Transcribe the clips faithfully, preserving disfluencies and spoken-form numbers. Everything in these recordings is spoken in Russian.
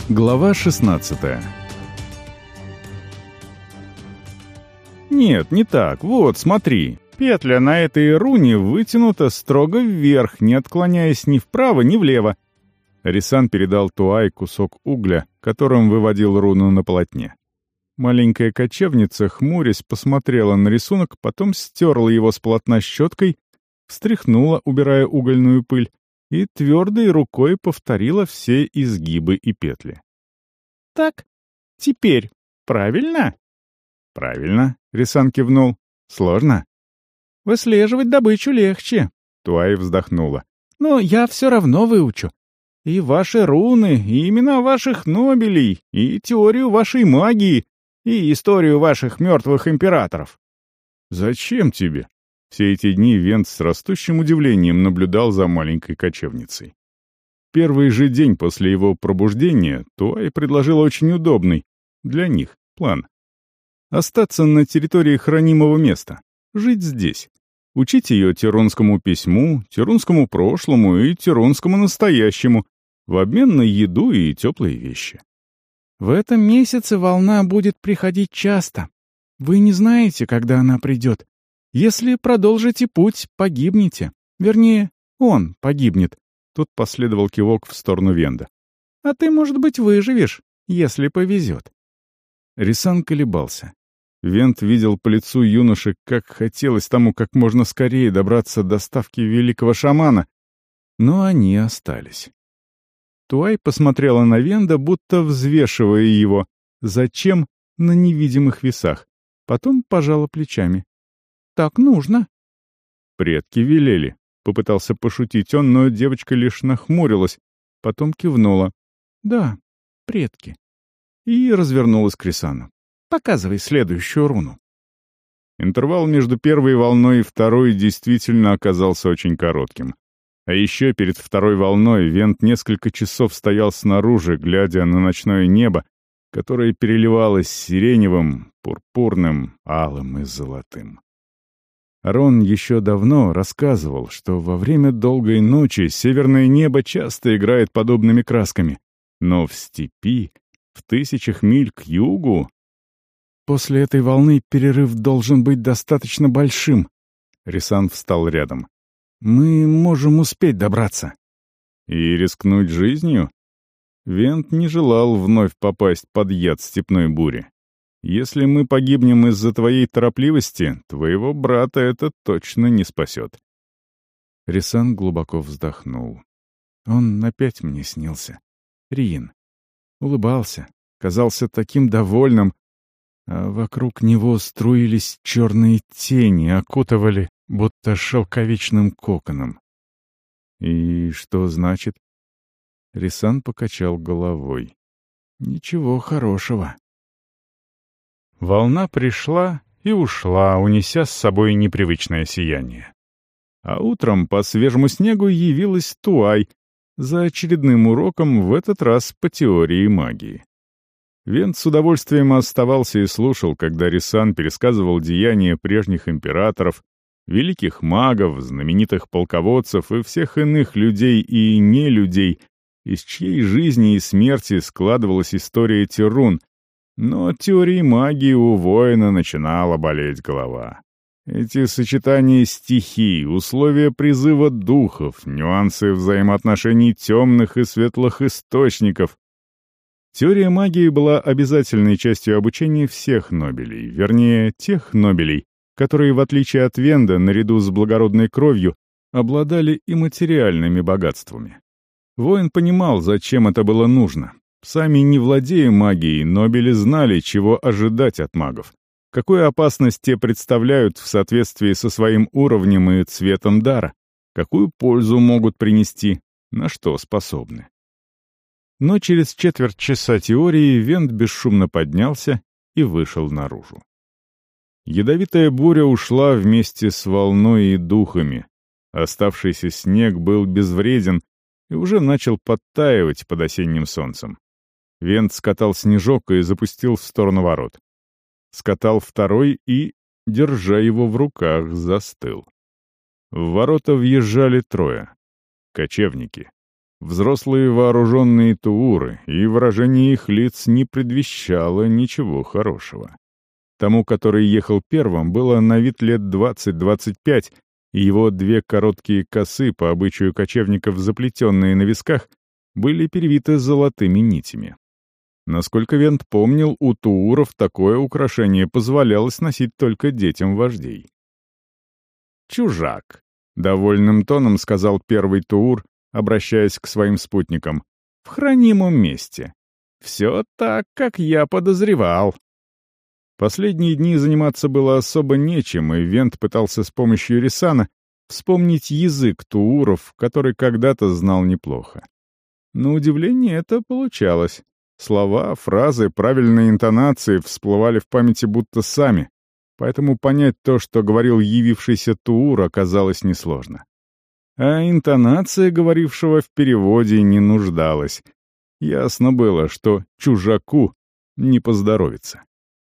Глава шестнадцатая. Нет, не так. Вот, смотри. Петля на этой руне вытянута строго вверх, не отклоняясь ни вправо, ни влево. Рисан передал Туай кусок угля, которым выводил руну на полотне. Маленькая кочевница, хмурясь, посмотрела на рисунок, потом стерла его с полотна щеткой, встряхнула, убирая угольную пыль, и твердой рукой повторила все изгибы и петли. «Так, теперь правильно?» «Правильно», — Рисан кивнул. «Сложно?» «Выслеживать добычу легче», — Туай вздохнула. «Но я все равно выучу. И ваши руны, и имена ваших нобелей, и теорию вашей магии, и историю ваших мертвых императоров». «Зачем тебе?» Все эти дни Вент с растущим удивлением наблюдал за маленькой кочевницей. Первый же день после его пробуждения Туай предложил очень удобный для них план. Остаться на территории хранимого места, жить здесь, учить ее тирунскому письму, тирунскому прошлому и тирунскому настоящему в обмен на еду и теплые вещи. «В этом месяце волна будет приходить часто. Вы не знаете, когда она придет. Если продолжите путь, погибнете. Вернее, он погибнет». Тут последовал кивок в сторону Венда. «А ты, может быть, выживешь, если повезет». Рисан колебался. Вент видел по лицу юноши, как хотелось тому как можно скорее добраться до ставки великого шамана, но они остались. Туай посмотрела на Венда, будто взвешивая его. Зачем? На невидимых весах. Потом пожала плечами. «Так нужно». «Предки велели», — попытался пошутить он, но девочка лишь нахмурилась, потом кивнула. «Да, предки». И развернулась к Рисану. «Показывай следующую руну». Интервал между первой волной и второй действительно оказался очень коротким. А еще перед второй волной Вент несколько часов стоял снаружи, глядя на ночное небо, которое переливалось сиреневым, пурпурным, алым и золотым. Рон еще давно рассказывал, что во время долгой ночи северное небо часто играет подобными красками, но в степи, в тысячах миль к югу... После этой волны перерыв должен быть достаточно большим. Рисан встал рядом. Мы можем успеть добраться. И рискнуть жизнью? Вент не желал вновь попасть под яд степной бури. Если мы погибнем из-за твоей торопливости, твоего брата это точно не спасет. Рисан глубоко вздохнул. Он опять мне снился. Риин. Улыбался, казался таким довольным, а вокруг него струились черные тени, окутывали, будто шелковичным коконом. И что значит? Рисан покачал головой. Ничего хорошего. Волна пришла и ушла, унеся с собой непривычное сияние. А утром по свежему снегу явилась Туай за очередным уроком, в этот раз по теории магии. Вент с удовольствием оставался и слушал, когда Рисан пересказывал деяния прежних императоров, великих магов, знаменитых полководцев и всех иных людей и нелюдей, из чьей жизни и смерти складывалась история Тирун. Но от теории магии у воина начинала болеть голова. Эти сочетания стихий, условия призыва духов, нюансы взаимоотношений темных и светлых источников. Теория магии была обязательной частью обучения всех нобелей, вернее, тех нобелей, которые, в отличие от Венда, наряду с благородной кровью, обладали и материальными богатствами. Воин понимал, зачем это было нужно. Сами не владея магией, нобели знали, чего ожидать от магов, какую опасность те представляют в соответствии со своим уровнем и цветом дара, какую пользу могут принести, на что способны. Но через четверть часа теории Вент бесшумно поднялся и вышел наружу. Ядовитая буря ушла вместе с волной и духами. Оставшийся снег был безвреден и уже начал подтаивать под осенним солнцем. Вент скатал снежок и запустил в сторону ворот. Скатал второй и, держа его в руках, застыл. В ворота въезжали трое. Кочевники. Взрослые вооруженные тууры, и выражение их лиц не предвещало ничего хорошего. Тому, который ехал первым, было на вид лет двадцать-двадцать пять, и его две короткие косы, по обычаю кочевников заплетенные на висках, были перевиты золотыми нитями. Насколько Вент помнил, у тууров такое украшение позволялось носить только детям вождей. «Чужак», — довольным тоном сказал первый туур, обращаясь к своим спутникам, — «в хранимом месте. Все так, как я подозревал». Последние дни заниматься было особо нечем, и Вент пытался с помощью Рисана вспомнить язык тууров, который когда-то знал неплохо. На удивление это получалось. Слова, фразы, правильные интонации всплывали в памяти будто сами, поэтому понять то, что говорил явившийся туур, оказалось несложно. А интонация говорившего в переводе не нуждалась. Ясно было, что чужаку не поздоровится.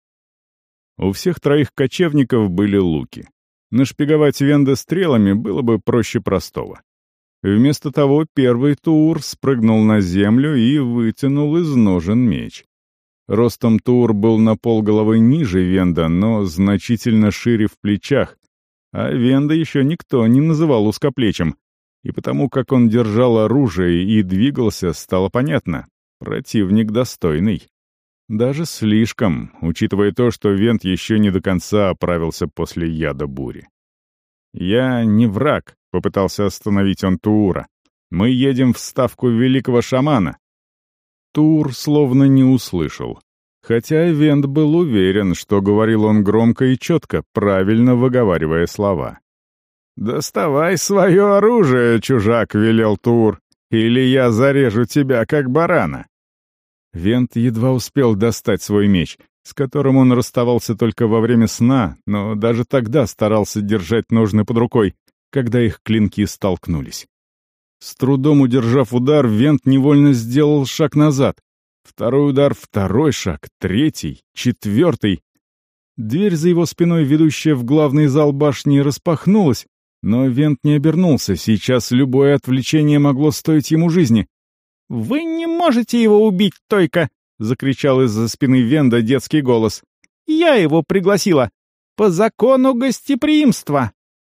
У всех троих кочевников были луки. Нашпиговать Венда стрелами было бы проще простого. Вместо того первый туур спрыгнул на землю и вытянул из ножен меч. Ростом туур был на полголовы ниже Венда, но значительно шире в плечах, а Венда еще никто не называл узкоплечим, и потому как он держал оружие и двигался, стало понятно — противник достойный. Даже слишком, учитывая то, что Вент еще не до конца оправился после яда бури. «Я не враг», — попытался остановить он Туура. «Мы едем в ставку великого шамана». Туур словно не услышал. Хотя Вент был уверен, что говорил он громко и четко, правильно выговаривая слова. «Доставай свое оружие, чужак», — велел Туур, — «или я зарежу тебя, как барана». Вент едва успел достать свой меч, с которым он расставался только во время сна, но даже тогда старался держать ножны под рукой, когда их клинки столкнулись. С трудом удержав удар, Вент невольно сделал шаг назад. Второй удар, второй шаг, третий, четвертый. Дверь за его спиной, ведущая в главный зал башни, распахнулась, но Вент не обернулся, сейчас любое отвлечение могло стоить ему жизни. «Вы не можете его убить, Тойка!» — закричал из-за спины Венда детский голос. «Я его пригласила! По закону гостеприимства!»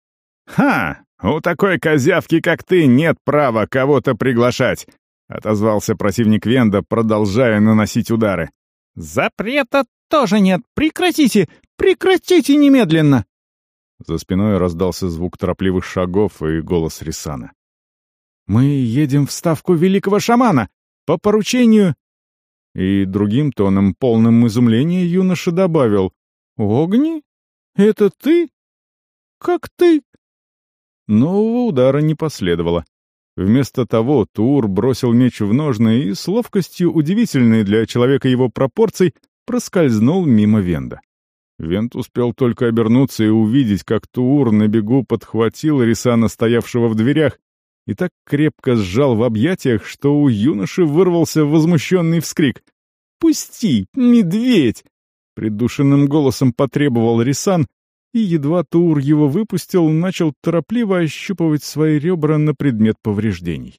«Ха! У такой козявки, как ты, нет права кого-то приглашать!» — отозвался противник Венда, продолжая наносить удары. «Запрета тоже нет! Прекратите! Прекратите немедленно!» За спиной раздался звук торопливых шагов и голос Рисана. «Мы едем в ставку великого шамана! По поручению...» И другим тоном, полным изумления, юноша добавил: «Огни? Это ты? Как ты?» Нового удара не последовало. Вместо того Туур бросил меч в ножны и с ловкостью, удивительной для человека его пропорций, проскользнул мимо Венда. Вент успел только обернуться и увидеть, как Туур на бегу подхватил Рисана, стоявшего в дверях, и так крепко сжал в объятиях, что у юноши вырвался возмущенный вскрик. «Пусти, медведь!» — придушенным голосом потребовал Рисан, и едва Туур его выпустил, начал торопливо ощупывать свои ребра на предмет повреждений.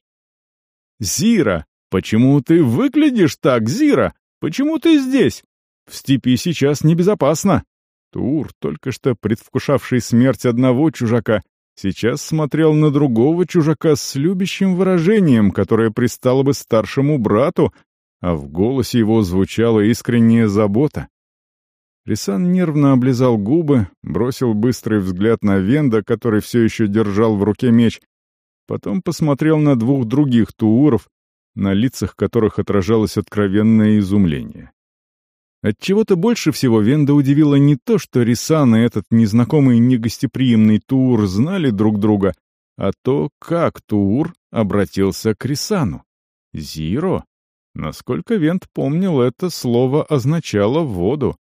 «Зира! Почему ты выглядишь так, Зира? Почему ты здесь? В степи сейчас небезопасно!» Туур, только что предвкушавший смерть одного чужака, сейчас смотрел на другого чужака с любящим выражением, которое пристало бы старшему брату, а в голосе его звучала искренняя забота. Рисан нервно облизал губы, бросил быстрый взгляд на Венда, который все еще держал в руке меч, потом посмотрел на двух других тууров, на лицах которых отражалось откровенное изумление. Отчего-то больше всего Венда удивило не то, что Рисан и этот незнакомый негостеприимный Туур знали друг друга, а то, как Туур обратился к Рисану. «Зиро». Насколько Вент помнил, это слово означало «воду».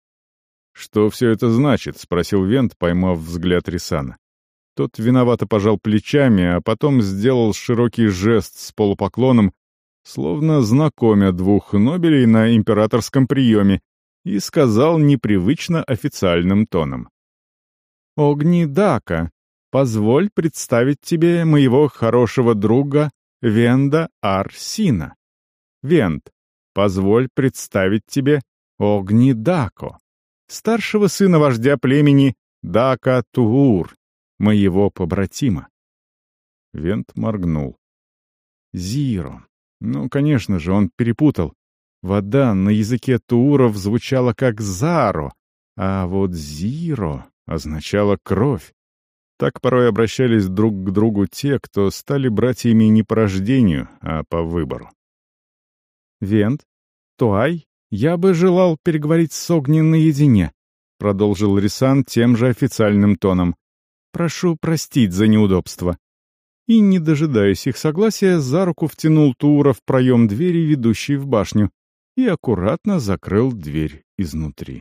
«Что все это значит?» — спросил Вент, поймав взгляд Рисана. Тот виновато пожал плечами, а потом сделал широкий жест с полупоклоном, словно знакомя двух нобелей на императорском приеме, и сказал непривычно официальным тоном. «Огни Дака, позволь представить тебе моего хорошего друга Венда Ар-Сина. Вент, позволь представить тебе Огни-Дако, старшего сына вождя племени Дака-Туур, моего побратима». Вент моргнул. Зиро. Ну, конечно же, он перепутал. Вода на языке тууров звучала как «заро», а вот «зиро» означало «кровь». Так порой обращались друг к другу те, кто стали братьями не по рождению, а по выбору. «Вент, Туай, я бы желал переговорить с Огни наедине», — продолжил Рисан тем же официальным тоном. «Прошу простить за неудобство». И, не дожидаясь их согласия, за руку втянул Туура в проем двери, ведущей в башню, и аккуратно закрыл дверь изнутри.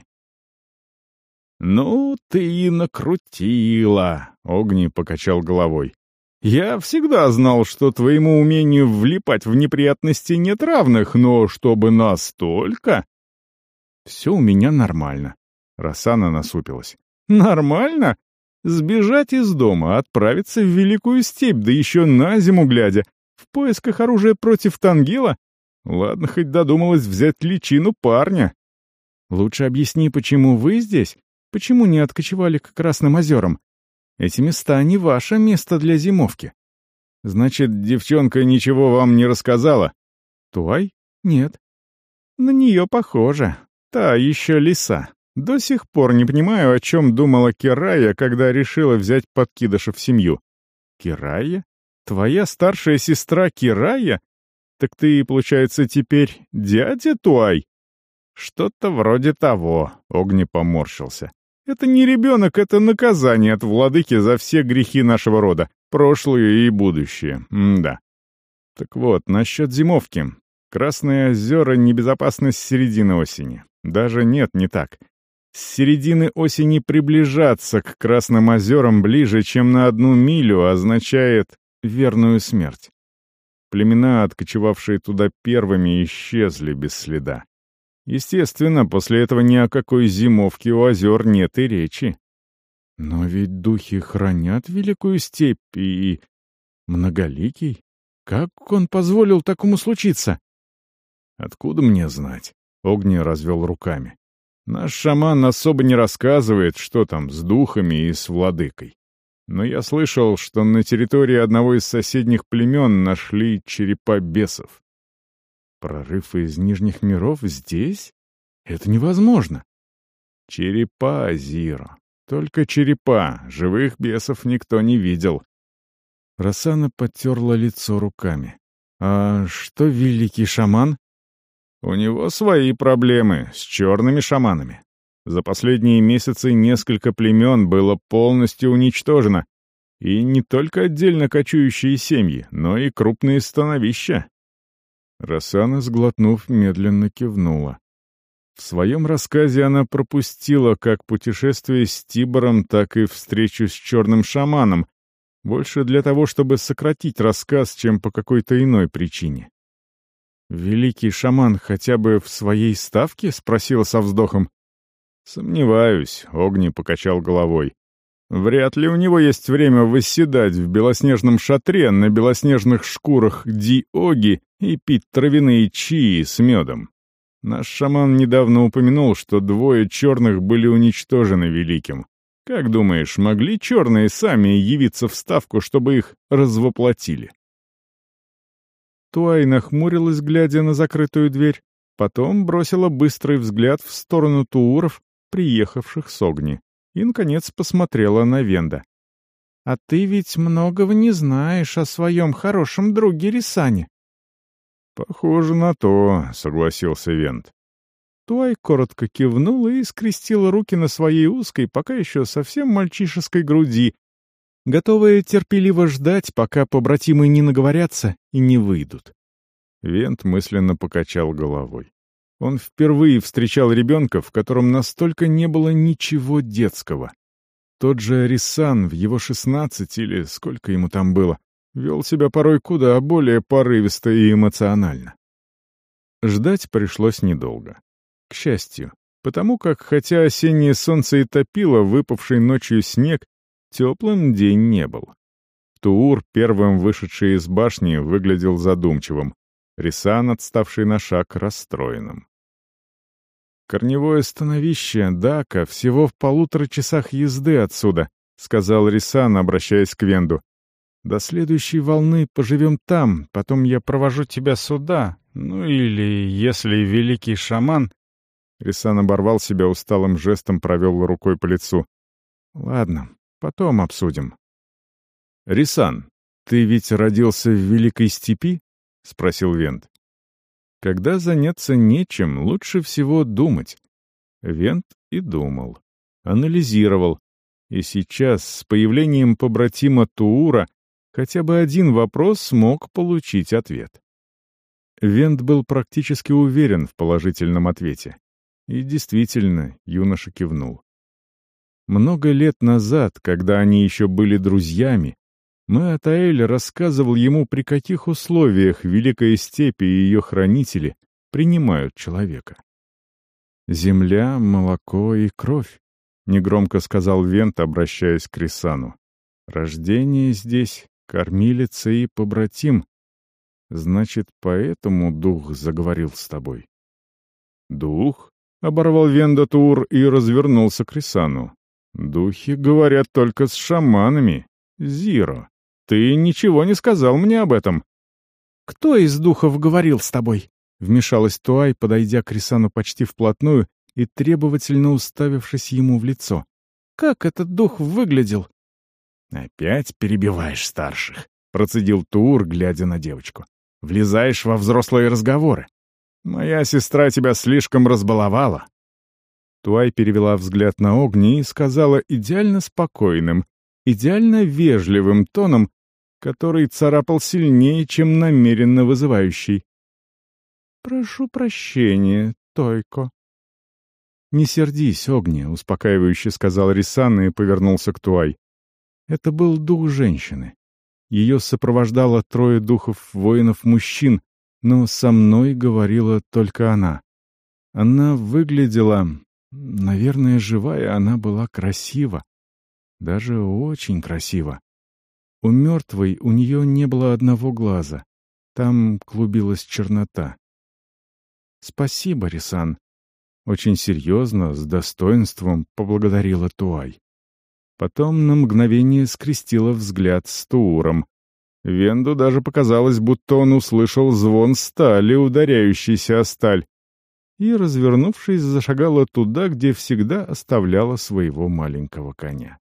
«Ну, ты и накрутила!» — Огни покачал головой. «Я всегда знал, что твоему умению влипать в неприятности нет равных, но чтобы настолько...» «Все у меня нормально», — Росана насупилась. «Нормально? Сбежать из дома, отправиться в Великую Степь, да еще на зиму глядя, в поисках оружия против Тангила? Ладно, хоть додумалась взять личину парня. Лучше объясни, почему вы здесь? Почему не откочевали к Красным озерам? Эти места не ваше место для зимовки». «Значит, девчонка ничего вам не рассказала?» «Туай? Нет». «На нее похоже. Та еще лиса. До сих пор не понимаю, о чем думала Кирая, когда решила взять подкидыша в семью». «Кирая? Твоя старшая сестра Кирая? Так ты, получается, теперь дядя Туай?» «Что-то вроде того», — Огни поморщился. «Это не ребенок, это наказание от владыки за все грехи нашего рода, прошлые и будущее. М-да. Так вот, насчет зимовки. Красные озера — небезопасность с середины осени. Даже нет, не так. С середины осени приближаться к Красным озерам ближе, чем на одну милю, означает верную смерть. Племена, откочевавшие туда первыми, исчезли без следа. Естественно, после этого ни о какой зимовке у озер нет и речи. Но ведь духи хранят Великую Степь и... Многоликий? Как он позволил такому случиться?» «Откуда мне знать?» — Огни развел руками. «Наш шаман особо не рассказывает, что там с духами и с владыкой. Но я слышал, что на территории одного из соседних племен нашли черепа бесов». «Прорыв из Нижних миров здесь? Это невозможно!» «Черепа, Зиро. Только черепа. Живых бесов никто не видел». Росана подтерла лицо руками. «А что великий шаман?» «У него свои проблемы с черными шаманами. За последние месяцы несколько племен было полностью уничтожено. И не только отдельно кочующие семьи, но и крупные становища». Росана, сглотнув, медленно кивнула. В своем рассказе она пропустила как путешествие с Тибором, так и встречу с черным шаманом, больше для того, чтобы сократить рассказ, чем по какой-то иной причине. «Великий шаман хотя бы в своей ставке?» — спросила со вздохом. «Сомневаюсь», — Огни покачал головой. «Вряд ли у него есть время восседать в белоснежном шатре на белоснежных шкурах ди-оги и пить травяные чаи с медом. Наш шаман недавно упомянул, что двое черных были уничтожены великим. Как думаешь, могли черные сами явиться в ставку, чтобы их развоплотили?» Туай нахмурилась, глядя на закрытую дверь, потом бросила быстрый взгляд в сторону тууров, приехавших с Огни, и, наконец, посмотрела на Венда. «А ты ведь многого не знаешь о своем хорошем друге Рисане». «Похоже на то», — согласился Венд. Туай коротко кивнула и скрестила руки на своей узкой, пока еще совсем мальчишеской груди, готовая терпеливо ждать, пока побратимы не наговорятся и не выйдут. Венд мысленно покачал головой. Он впервые встречал ребенка, в котором настолько не было ничего детского. Тот же Рисан в его шестнадцать или сколько ему там было, вел себя порой куда более порывисто и эмоционально. Ждать пришлось недолго. К счастью, потому как, хотя осеннее солнце и топило выпавший ночью снег, теплым день не был. В Туур, первым вышедший из башни, выглядел задумчивым. Рисан, отставший на шаг, расстроенным. «Корневое становище Дака всего в полутора часах езды отсюда», — сказал Рисан, обращаясь к Венду. «До следующей волны поживем там, потом я провожу тебя сюда. Ну или, если великий шаман...» Рисан оборвал себя усталым жестом, провел рукой по лицу. «Ладно, потом обсудим». «Рисан, ты ведь родился в Великой Степи?» — спросил Вент. «Когда заняться нечем, лучше всего думать». Вент и думал, анализировал. И сейчас, с появлением побратима Туура, хотя бы один вопрос смог получить ответ. Вент был практически уверен в положительном ответе. И действительно, юноша кивнул. Много лет назад, когда они еще были друзьями, Меатаэль рассказывал ему, при каких условиях Великая Степь и ее хранители принимают человека. «Земля, молоко и кровь», — негромко сказал Вент, обращаясь к Рисану. «Рождение здесь, кормилица и побратим. Значит, поэтому дух заговорил с тобой». «Дух?» — оборвал Венда Туур и развернулся к Рисану. «Духи говорят только с шаманами. Зиро, ты ничего не сказал мне об этом». «Кто из духов говорил с тобой?» — вмешалась Туай, подойдя к Рисану почти вплотную и требовательно уставившись ему в лицо. «Как этот дух выглядел?» «Опять перебиваешь старших», — процедил Туур, глядя на девочку. «Влезаешь во взрослые разговоры. Моя сестра тебя слишком разбаловала». Туай перевела взгляд на Огни и сказала идеально спокойным, идеально вежливым тоном, который царапал сильнее, чем намеренно вызывающий. «Прошу прощения, Тойко». «Не сердись, Огни», — успокаивающе сказал Рисан и повернулся к Туай. «Это был дух женщины. Ее сопровождало трое духов воинов-мужчин, но со мной говорила только она. Она выглядела... Наверное, живая она была красива. Даже очень красива. У мертвой у нее не было одного глаза. Там клубилась чернота. «Спасибо, Рисан». Очень серьезно, с достоинством поблагодарила Туай. Потом на мгновение скрестила взгляд с Тууром. Венду даже показалось, будто он услышал звон стали, ударяющейся о сталь, и, развернувшись, зашагала туда, где всегда оставляла своего маленького коня.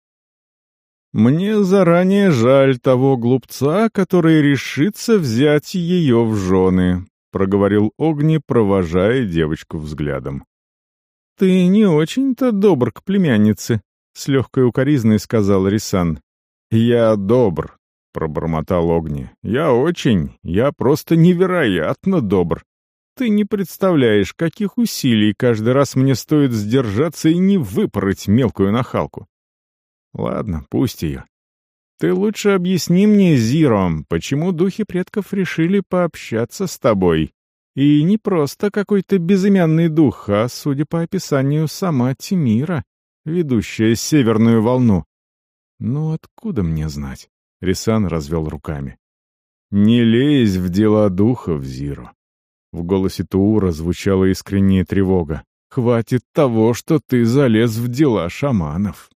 «Мне заранее жаль того глупца, который решится взять ее в жены», — проговорил Огни, провожая девочку взглядом. «Ты не очень-то добр к племяннице», — с легкой укоризной сказал Рисан. «Я добр», — пробормотал Огни. «Я очень, я просто невероятно добр. Ты не представляешь, каких усилий каждый раз мне стоит сдержаться и не выпороть мелкую нахалку. Ладно, пусть ее. Ты лучше объясни мне, Зиро, почему духи предков решили пообщаться с тобой. И не просто какой-то безымянный дух, а, судя по описанию, сама Тимира, ведущая северную волну. Ну, откуда мне знать?» Рисан развел руками. «Не лезь в дела духов, Зиро». В голосе Туура звучала искренняя тревога. «Хватит того, что ты залез в дела шаманов».